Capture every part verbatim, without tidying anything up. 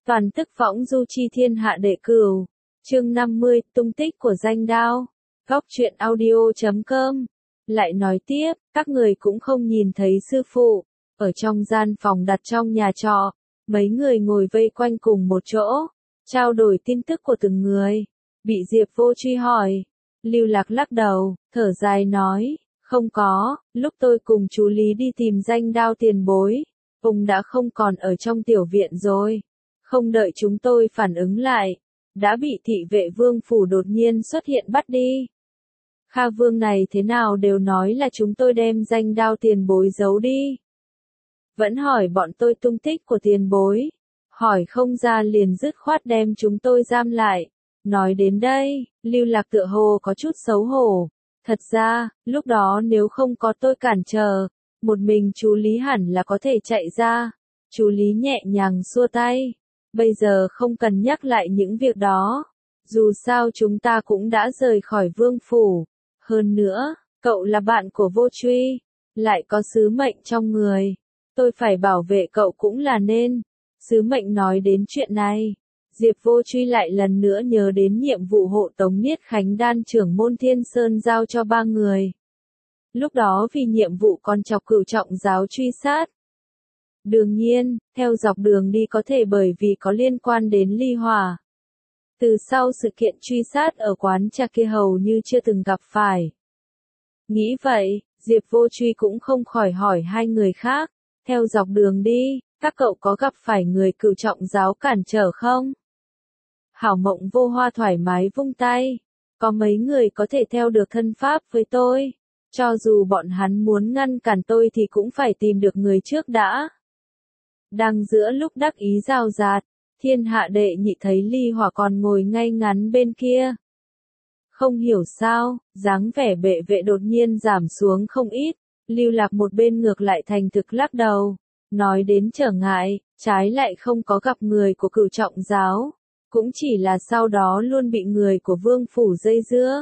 Toàn tức võng du chi thiên hạ đệ cửu. Chương năm mươi, tung tích của danh đao. Góc truyện audio chấm com. Lại nói tiếp, các người cũng không nhìn thấy sư phụ. Ở trong gian phòng đặt trong nhà trọ, mấy người ngồi vây quanh cùng một chỗ, trao đổi tin tức của từng người. Bị Diệp Vô Truy hỏi, Lưu Lạc lắc đầu, thở dài nói, không có, lúc tôi cùng chú Lý đi tìm danh đao tiền bối, ông đã không còn ở trong tiểu viện rồi. Không đợi chúng tôi phản ứng lại, đã bị thị vệ Vương phủ đột nhiên xuất hiện bắt đi. Kha Vương này thế nào đều nói là chúng tôi đem danh đao tiền bối giấu đi. Vẫn hỏi bọn tôi tung tích của tiền bối, hỏi không ra liền dứt khoát đem chúng tôi giam lại. Nói đến đây, Lưu Lạc tựa hồ có chút xấu hổ. Thật ra, lúc đó nếu không có tôi cản trở, một mình chú Lý hẳn là có thể chạy ra. Chú Lý nhẹ nhàng xua tay. Bây giờ không cần nhắc lại những việc đó. Dù sao chúng ta cũng đã rời khỏi Vương phủ. Hơn nữa, cậu là bạn của Vô Truy, lại có sứ mệnh trong người. Tôi phải bảo vệ cậu cũng là nên. Sứ mệnh nói đến chuyện này, Diệp Vô Truy lại lần nữa nhớ đến nhiệm vụ hộ tống Niết Khánh Đan trưởng môn Thiên Sơn giao cho ba người. Lúc đó vì nhiệm vụ còn chọc Cửu Trọng giáo truy sát. Đương nhiên, theo dọc đường đi có thể bởi vì có liên quan đến ly hỏa. Từ sau sự kiện truy sát ở quán trà kia hầu như chưa từng gặp phải. Nghĩ vậy, Diệp Vô Truy cũng không khỏi hỏi hai người khác, theo dọc đường đi, các cậu có gặp phải người Cửu Trọng giáo cản trở không? Hảo Mộng Vô Hoa thoải mái vung tay, có mấy người có thể theo được thân pháp với tôi, cho dù bọn hắn muốn ngăn cản tôi thì cũng phải tìm được người trước đã. Đang giữa lúc đắc ý rào rạt, thiên hạ đệ nhị thấy ly hỏa còn ngồi ngay ngắn bên kia. Không hiểu sao, dáng vẻ bệ vệ đột nhiên giảm xuống không ít, Lưu Lạc một bên ngược lại thành thực lắc đầu. Nói đến trở ngại, trái lại không có gặp người của Cửu Trọng giáo, cũng chỉ là sau đó luôn bị người của Vương phủ dây dưa.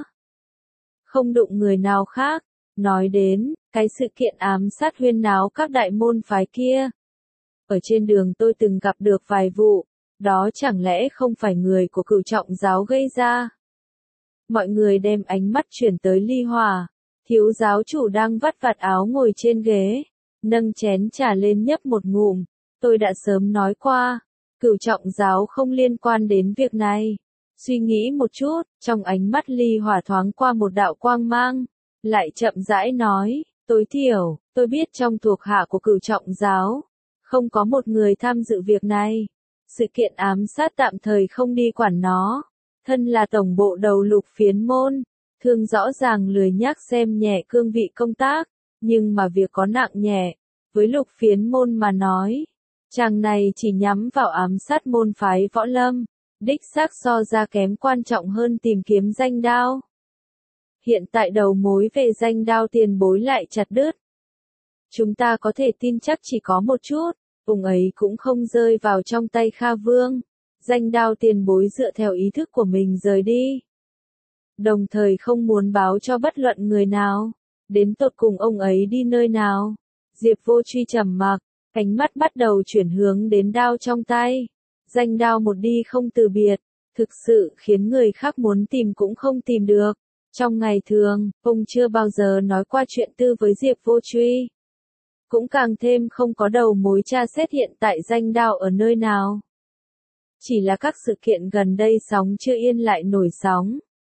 Không đụng người nào khác, nói đến, cái sự kiện ám sát huyên náo các đại môn phái kia. Ở trên đường tôi từng gặp được vài vụ, đó chẳng lẽ không phải người của Cửu Trọng giáo gây ra. Mọi người đem ánh mắt chuyển tới ly hỏa, thiếu giáo chủ đang vắt vạt áo ngồi trên ghế. Nâng chén trà lên nhấp một ngụm, tôi đã sớm nói qua, Cửu Trọng giáo không liên quan đến việc này. Suy nghĩ một chút, trong ánh mắt ly hỏa thoáng qua một đạo quang mang, lại chậm rãi nói, tối thiểu, tôi biết trong thuộc hạ của Cửu Trọng giáo, không có một người tham dự việc này. Sự kiện ám sát tạm thời không đi quản nó, thân là tổng bộ đầu Lục Phiến môn, thương rõ ràng lười nhác xem nhẹ cương vị công tác. Nhưng mà việc có nặng nhẹ, với Lục Phiến môn mà nói, chàng này chỉ nhắm vào ám sát môn phái võ lâm, đích xác so ra kém quan trọng hơn tìm kiếm danh đao. Hiện tại đầu mối về danh đao tiền bối lại chặt đứt. Chúng ta có thể tin chắc chỉ có một chút, ông ấy cũng không rơi vào trong tay Kha Vương, danh đao tiền bối dựa theo ý thức của mình rời đi. Đồng thời không muốn báo cho bất luận người nào. Đến tột cùng ông ấy đi nơi nào? Diệp Vô Truy trầm mặc, ánh mắt bắt đầu chuyển hướng đến đao trong tay. Danh đao một đi không từ biệt, thực sự khiến người khác muốn tìm cũng không tìm được. Trong ngày thường, ông chưa bao giờ nói qua chuyện tư với Diệp Vô Truy. Cũng càng thêm không có đầu mối tra xét hiện tại danh đao ở nơi nào. Chỉ là các sự kiện gần đây sóng chưa yên lại nổi sóng.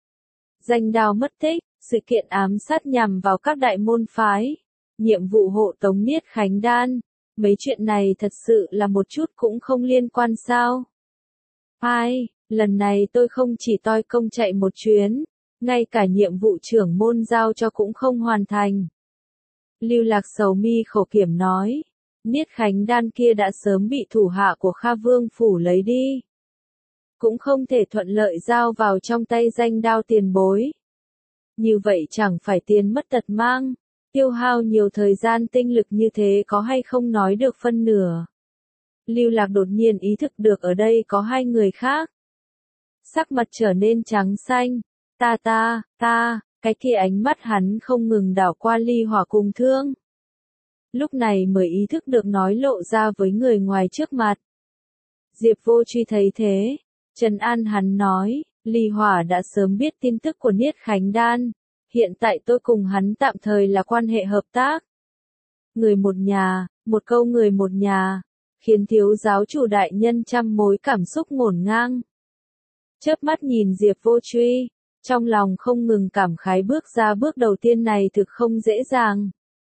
Danh đao mất tích. Sự kiện ám sát nhằm vào các đại môn phái, nhiệm vụ hộ tống Niết Khánh Đan, mấy chuyện này thật sự là một chút cũng không liên quan sao? Ai, lần này tôi không chỉ toi công chạy một chuyến, ngay cả nhiệm vụ trưởng môn giao cho cũng không hoàn thành. Lưu Lạc sầu mi khổ kiểm nói, Niết Khánh Đan kia đã sớm bị thủ hạ của Kha Vương phủ lấy đi. Cũng không thể thuận lợi giao vào trong tay danh đao tiền bối. Như vậy chẳng phải tiền mất tật mang, tiêu hao nhiều thời gian tinh lực như thế có hay không nói được phân nửa. Lưu Lạc đột nhiên ý thức được ở đây có hai người khác. Sắc mặt trở nên trắng xanh, ta ta, ta, cái kia ánh mắt hắn không ngừng đảo qua ly hỏa cùng thương. Lúc này mới ý thức được nói lộ ra với người ngoài trước mặt. Diệp Vô Truy thấy thế, trấn an hắn nói, Ly Hỏa đã sớm biết tin tức của Niết Khánh Đan, hiện tại tôi cùng hắn tạm thời là quan hệ hợp tác. Người một nhà, một câu người một nhà, khiến thiếu giáo chủ đại nhân trăm mối cảm xúc ngổn ngang. Chớp mắt nhìn Diệp Vô Truy, trong lòng không ngừng cảm khái bước ra bước đầu tiên này thực không dễ dàng.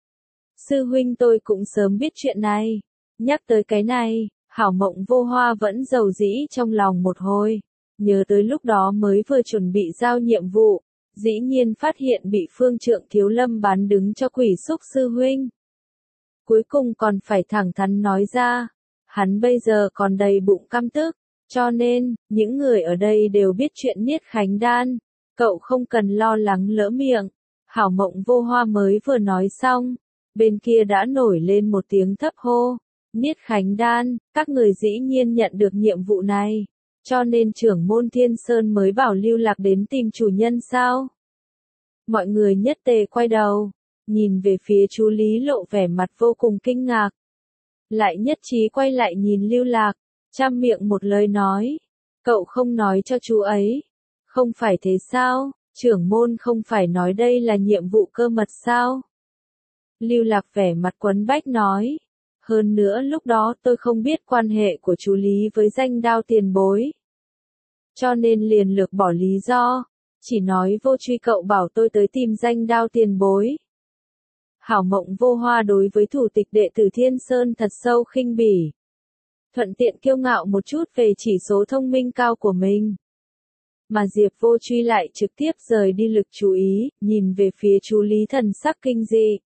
Sư huynh tôi cũng sớm biết chuyện này, nhắc tới cái này, Hảo Mộng Vô Hoa vẫn dầu dĩ trong lòng một hồi, nhớ tới lúc đó mới vừa chuẩn bị giao nhiệm vụ, dĩ nhiên phát hiện bị phương trượng Thiếu Lâm bán đứng cho Quỷ Xúc sư huynh. Cuối cùng còn phải thẳng thắn nói ra, hắn bây giờ còn đầy bụng căm tức, cho nên, những người ở đây đều biết chuyện Niết Khánh Đan, cậu không cần lo lắng lỡ miệng. Hảo Mộng Vô Hoa mới vừa nói xong, bên kia đã nổi lên một tiếng thấp hô, Niết Khánh Đan, các người dĩ nhiên nhận được nhiệm vụ này, cho nên trưởng môn Thiên Sơn mới bảo Lưu Lạc đến tìm chủ nhân sao? Mọi người nhất tề quay đầu, nhìn về phía chú Lý lộ vẻ mặt vô cùng kinh ngạc. Lại nhất trí quay lại nhìn Lưu Lạc, trăm miệng một lời nói, cậu không nói cho chú ấy, không phải thế sao, trưởng môn không phải nói đây là nhiệm vụ cơ mật sao? Lưu Lạc vẻ mặt quấn bách nói, hơn nữa lúc đó tôi không biết quan hệ của chú Lý với Danh Đao tiền bối. Cho nên liền lược bỏ lý do, chỉ nói Vô Truy cậu bảo tôi tới tìm Danh Đao tiền bối. Hảo Mộng Vô Hoa đối với thủ tịch đệ tử Thiên Sơn thật sâu khinh bỉ. Thuận tiện kiêu ngạo một chút về chỉ số thông minh cao của mình. Mà Diệp Vô Truy lại trực tiếp rời đi lực chú ý, nhìn về phía chú Lý thần sắc kinh dị.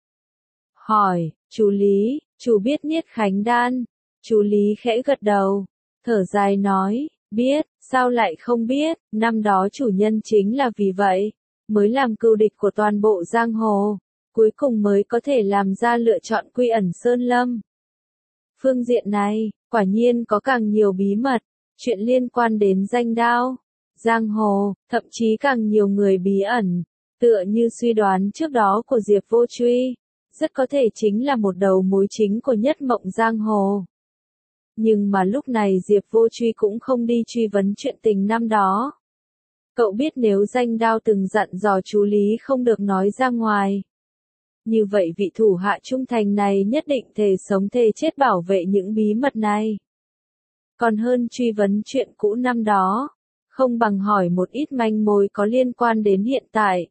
Hỏi, chú Lý, chú biết Niết Khánh Đan? Chú Lý khẽ gật đầu, thở dài nói, biết, sao lại không biết, năm đó chủ nhân chính là vì vậy, mới làm cừu địch của toàn bộ giang hồ, cuối cùng mới có thể làm ra lựa chọn quy ẩn Sơn Lâm. Phương diện này, quả nhiên có càng nhiều bí mật, chuyện liên quan đến Danh Đao, giang hồ, thậm chí càng nhiều người bí ẩn, tựa như suy đoán trước đó của Diệp Vô Truy, rất có thể chính là một đầu mối chính của nhất mộng giang hồ. Nhưng mà lúc này Diệp Vô Truy cũng không đi truy vấn chuyện tình năm đó. Cậu biết nếu Danh Đao từng dặn dò chú Lý không được nói ra ngoài. Như vậy vị thủ hạ trung thành này nhất định thề sống thề chết bảo vệ những bí mật này. Còn hơn truy vấn chuyện cũ năm đó, không bằng hỏi một ít manh mối có liên quan đến hiện tại.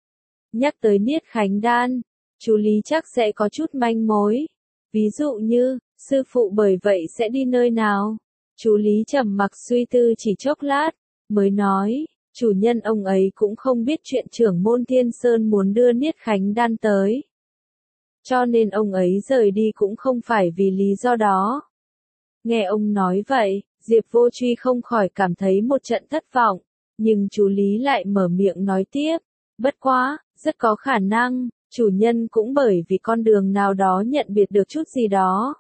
Nhắc tới Niết Khánh Đan, chú Lý chắc sẽ có chút manh mối. Ví dụ như, sư phụ bởi vậy sẽ đi nơi nào? Chú Lý trầm mặc suy tư chỉ chốc lát, mới nói, chủ nhân ông ấy cũng không biết chuyện trưởng môn Thiên Sơn muốn đưa Niết Khánh Đan tới. Cho nên ông ấy rời đi cũng không phải vì lý do đó. Nghe ông nói vậy, Diệp Vô Truy không khỏi cảm thấy một trận thất vọng, nhưng chú Lý lại mở miệng nói tiếp, bất quá, rất có khả năng, chủ nhân cũng bởi vì con đường nào đó nhận biệt được chút gì đó.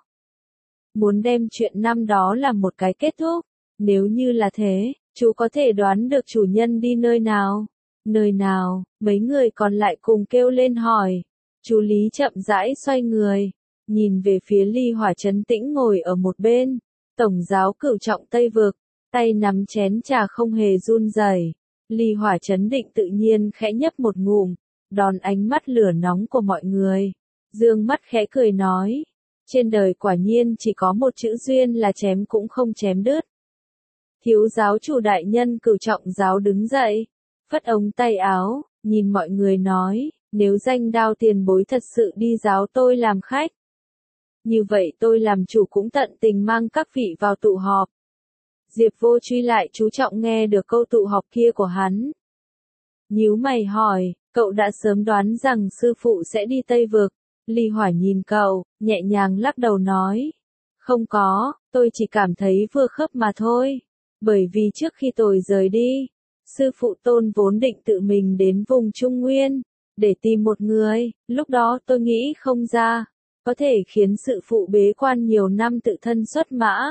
Muốn đem chuyện năm đó làm một cái kết thúc, nếu như là thế, chú có thể đoán được chủ nhân đi nơi nào? Nơi nào? Mấy người còn lại cùng kêu lên hỏi. Chú Lý chậm rãi xoay người, nhìn về phía Ly Hỏa trấn tĩnh ngồi ở một bên, tổng giáo cửu trọng Tây Vực, tay nắm chén trà không hề run rẩy. Ly Hỏa trấn định tự nhiên khẽ nhấp một ngụm, đón ánh mắt lửa nóng của mọi người, dương mắt khẽ cười nói, trên đời quả nhiên chỉ có một chữ duyên là chém cũng không chém đứt. Thiếu giáo chủ đại nhân cửu trọng giáo đứng dậy, phất ống tay áo, nhìn mọi người nói, nếu Danh Đao tiền bối thật sự đi giáo tôi làm khách. Như vậy tôi làm chủ cũng tận tình mang các vị vào tụ họp. Diệp Vô Truy lại chú trọng nghe được câu tụ họp kia của hắn. Nhíu mày hỏi, cậu đã sớm đoán rằng sư phụ sẽ đi Tây Vực. Ly Hỏa nhìn cậu, nhẹ nhàng lắc đầu nói. Không có, tôi chỉ cảm thấy vừa khớp mà thôi. Bởi vì trước khi tôi rời đi, sư phụ Tôn vốn định tự mình đến vùng Trung Nguyên, để tìm một người, lúc đó tôi nghĩ không ra, có thể khiến sư phụ bế quan nhiều năm tự thân xuất mã.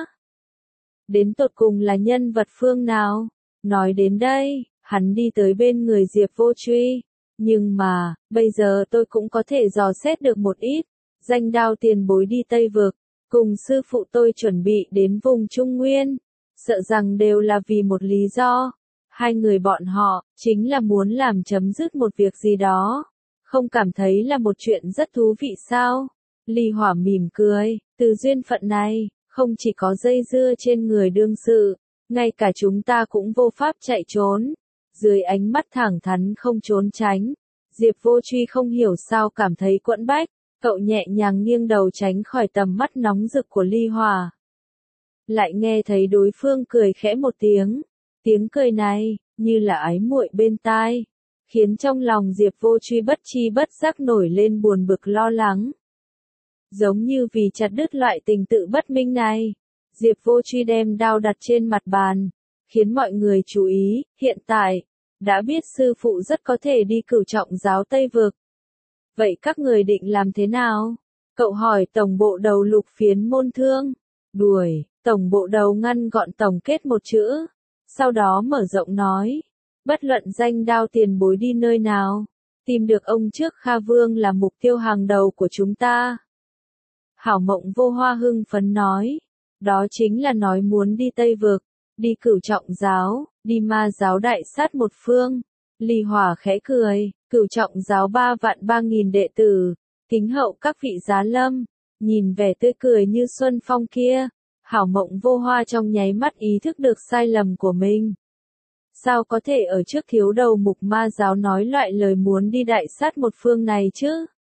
Đến tột cùng là nhân vật phương nào? Nói đến đây, hắn đi tới bên người Diệp Vô Truy. Nhưng mà, bây giờ tôi cũng có thể dò xét được một ít. Danh Đao tiền bối đi Tây Vực, cùng sư phụ tôi chuẩn bị đến vùng Trung Nguyên, sợ rằng đều là vì một lý do. Hai người bọn họ, chính là muốn làm chấm dứt một việc gì đó. Không cảm thấy là một chuyện rất thú vị sao? Ly Hỏa mỉm cười, từ duyên phận này, không chỉ có dây dưa trên người đương sự, ngay cả chúng ta cũng vô pháp chạy trốn. Dưới ánh mắt thẳng thắn không trốn tránh, Diệp Vô Truy không hiểu sao cảm thấy quẫn bách, cậu nhẹ nhàng nghiêng đầu tránh khỏi tầm mắt nóng rực của Ly Hỏa. Lại nghe thấy đối phương cười khẽ một tiếng, tiếng cười này, như là ái muội bên tai, khiến trong lòng Diệp Vô Truy bất chi bất giác nổi lên buồn bực lo lắng. Giống như vì chặt đứt loại tình tự bất minh này, Diệp Vô Truy đem đao đặt trên mặt bàn, khiến mọi người chú ý, hiện tại, đã biết sư phụ rất có thể đi cửu trọng giáo Tây Vực. Vậy các người định làm thế nào? Cậu hỏi tổng bộ đầu Lục Phiến Môn Thương. Đuổi, tổng bộ đầu ngăn gọn tổng kết một chữ, sau đó mở rộng nói, bất luận danh đao tiền bối đi nơi nào, tìm được ông trước Kha Vương là mục tiêu hàng đầu của chúng ta. Hảo Mộng Vô Hoa hưng phấn nói, đó chính là nói muốn đi Tây Vực, đi cửu trọng giáo, đi ma giáo đại sát một phương. Ly Hỏa khẽ cười, cửu trọng giáo ba vạn ba nghìn đệ tử, kính hậu các vị giá lâm, nhìn vẻ tươi cười như xuân phong kia, Hảo Mộng Vô Hoa trong nháy mắt ý thức được sai lầm của mình. Sao có thể ở trước thiếu đầu mục ma giáo nói loại lời muốn đi đại sát một phương này chứ?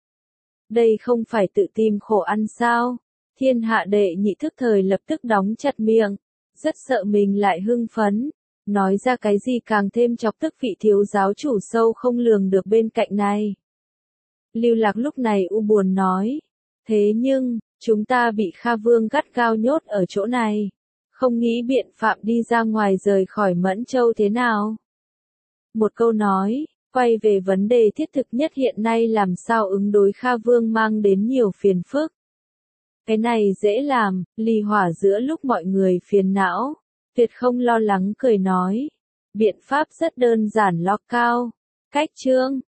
Đây không phải tự tìm khổ ăn sao? Thiên hạ đệ nhị thức thời lập tức đóng chặt miệng, rất sợ mình lại hưng phấn, nói ra cái gì càng thêm chọc tức vị thiếu giáo chủ sâu không lường được bên cạnh này. Lưu Lạc lúc này u buồn nói, thế nhưng, chúng ta bị Kha Vương gắt gao nhốt ở chỗ này, không nghĩ biện pháp đi ra ngoài rời khỏi Mẫn Châu thế nào? Một câu nói, quay về vấn đề thiết thực nhất hiện nay làm sao ứng đối Kha Vương mang đến nhiều phiền phức. Cái này dễ làm, Ly Hỏa giữa lúc mọi người phiền não, tuyệt không lo lắng cười nói. Biện pháp rất đơn giản lo cao. Cách chương,